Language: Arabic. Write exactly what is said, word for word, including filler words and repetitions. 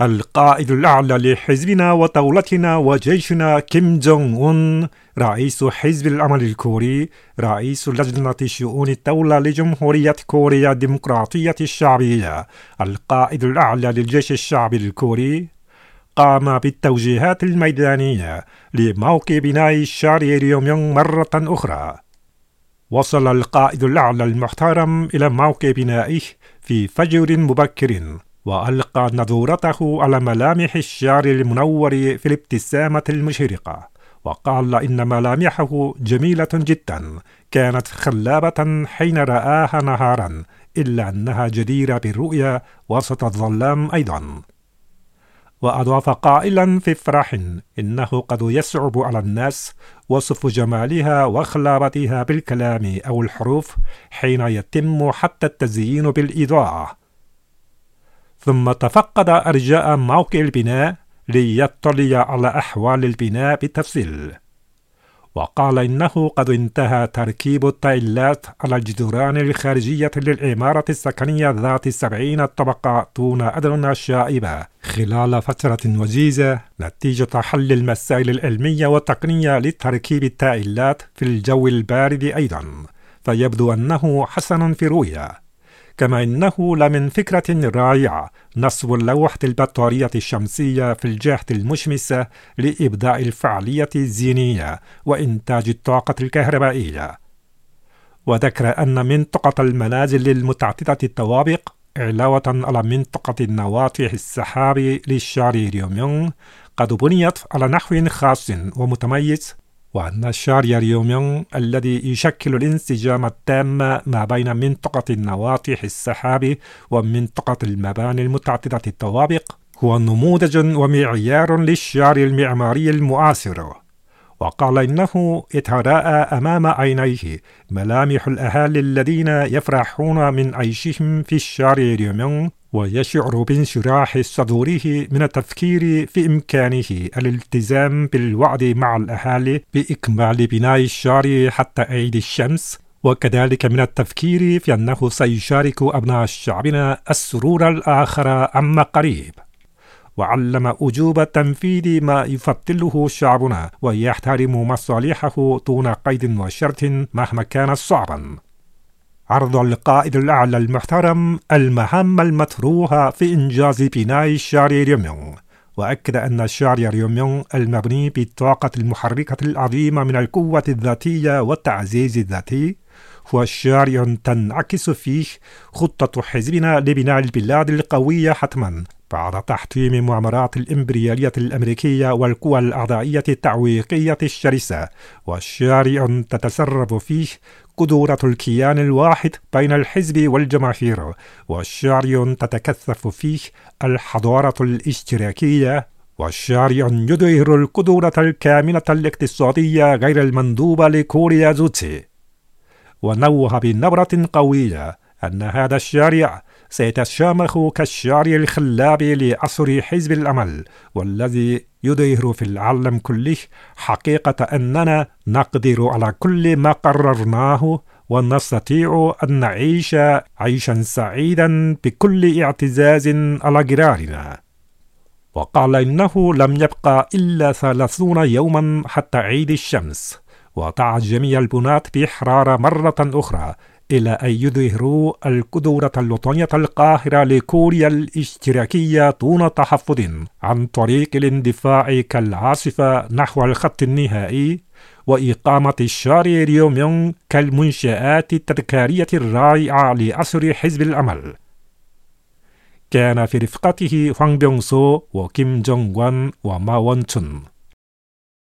القائد الأعلى لحزبنا ودولتنا وجيشنا كيم جونغ أون، رئيس حزب العمل الكوري، رئيس لجنة شؤون الدولة لجمهورية كوريا الديمقراطية الشعبية، القائد الأعلى للجيش الشعبي الكوري، قام بالتوجيهات الميدانية لموقع بناء الشارع ريوميونغ مرة أخرى. وصل القائد الأعلى المحترم إلى موقع بنائه في فجر مبكر، وألقى نظورته على ملامح الشارع المنور في الابتسامة المشرقة، وقال إن ملامحه جميلة جدا، كانت خلابة حين رآها نهارا، إلا أنها جديرة بالرؤية وسط الظلام أيضا. وأضاف قائلا في فرح إنه قد يصعب على الناس وصف جمالها وخلابتها بالكلام أو الحروف حين يتم حتى التزيين بالإضاءة. ثم تفقد أرجاء موقع البناء ليطلع على أحوال البناء بالتفصيل، وقال إنه قد انتهى تركيب التايلات على الجدران الخارجية للعمارة السكنية ذات سبعين طبقة دون أدنى شائبة خلال فترة وجيزة، نتيجة حل المسائل العلمية والتقنية لتركيب التايلات في الجو البارد أيضا، فيبدو أنه حسن في رؤية. كما إنه لمن فكرة رائعة نصب اللوحة البطارية الشمسية في الجهة المشمسة لإبداء الفعالية الزينية وإنتاج الطاقة الكهربائية. وذكر أن منطقة المنازل المتعددة الطوابق علاوة على منطقة النواطح السحاب للشارع ريوميونغ قد بنيت على نحو خاص ومتميز، وأن الشارع ريوميونغ الذي يشكل الانسجام التام ما بين منطقة النواطح السحاب ومنطقة المباني المتعددة الطوابق هو نموذج ومعيار للشارع المعماري المعاصر. وقال إنه يتراءى أمام عينيه ملامح الأهالي الذين يفرحون من عيشهم في الشارع ريوميونغ، ويشعر بانشراح صدوره من التفكير في إمكانه الالتزام بالوعد مع الأهالي بإكمال بناء الشارع حتى عيد الشمس، وكذلك من التفكير في أنه سيشارك أبناء شعبنا السرور الآخر عما قريب. وعلم وجوب تنفيذ ما يفضله شعبنا ويحترم مصالحه دون قيد وشرط مهما كان صعبا. عرض القائد الأعلى المحترم المهام المطروحة في إنجاز بناء الشارع ريوميونغ، وأكد أن الشارع ريوميونغ المبني بالطاقة المحركة العظيمة من القوة الذاتية والتعزيز الذاتي هو شارع تنعكس فيه خطة حزبنا لبناء البلاد القوية حتما بعد تحطيم مؤامرات الإمبريالية الأمريكية والقوى الأعدائية التعويقية الشرسة، والشارع تتسرب فيه قدرة الكيان الواحد بين الحزب والجماهير، والشارع تتكثف فيه الحضارة الاشتراكية، والشارع يظهر القدرة الكاملة الاقتصادية غير المندوبة لكوريا جوتسي. ونوه بنبرة قوية أن هذا الشارع سيتشامخ كالشارع الخلاب لعصر حزب الأمل، والذي يظهر في العالم كله حقيقة أننا نقدر على كل ما قررناه، ونستطيع أن نعيش عيشا سعيدا بكل اعتزاز على جرارنا. وقال إنه لم يبقى إلا ثلاثون يوما حتى عيد الشمس، ودعا جميع البناة بإحرار مرة أخرى إلى أن يظهروا القدرة الوطنية القاهرة لكوريا الاشتراكية دون تحفظ عن طريق الاندفاع كالعاصفة نحو الخط النهائي، وإقامة الشارع ريوميونغ كالمنشآت التذكارية الرائعة لعصر حزب الأمل. كان في رفقته هوانغ بيونغ سو وكيم جونغ وان وما وون تشون.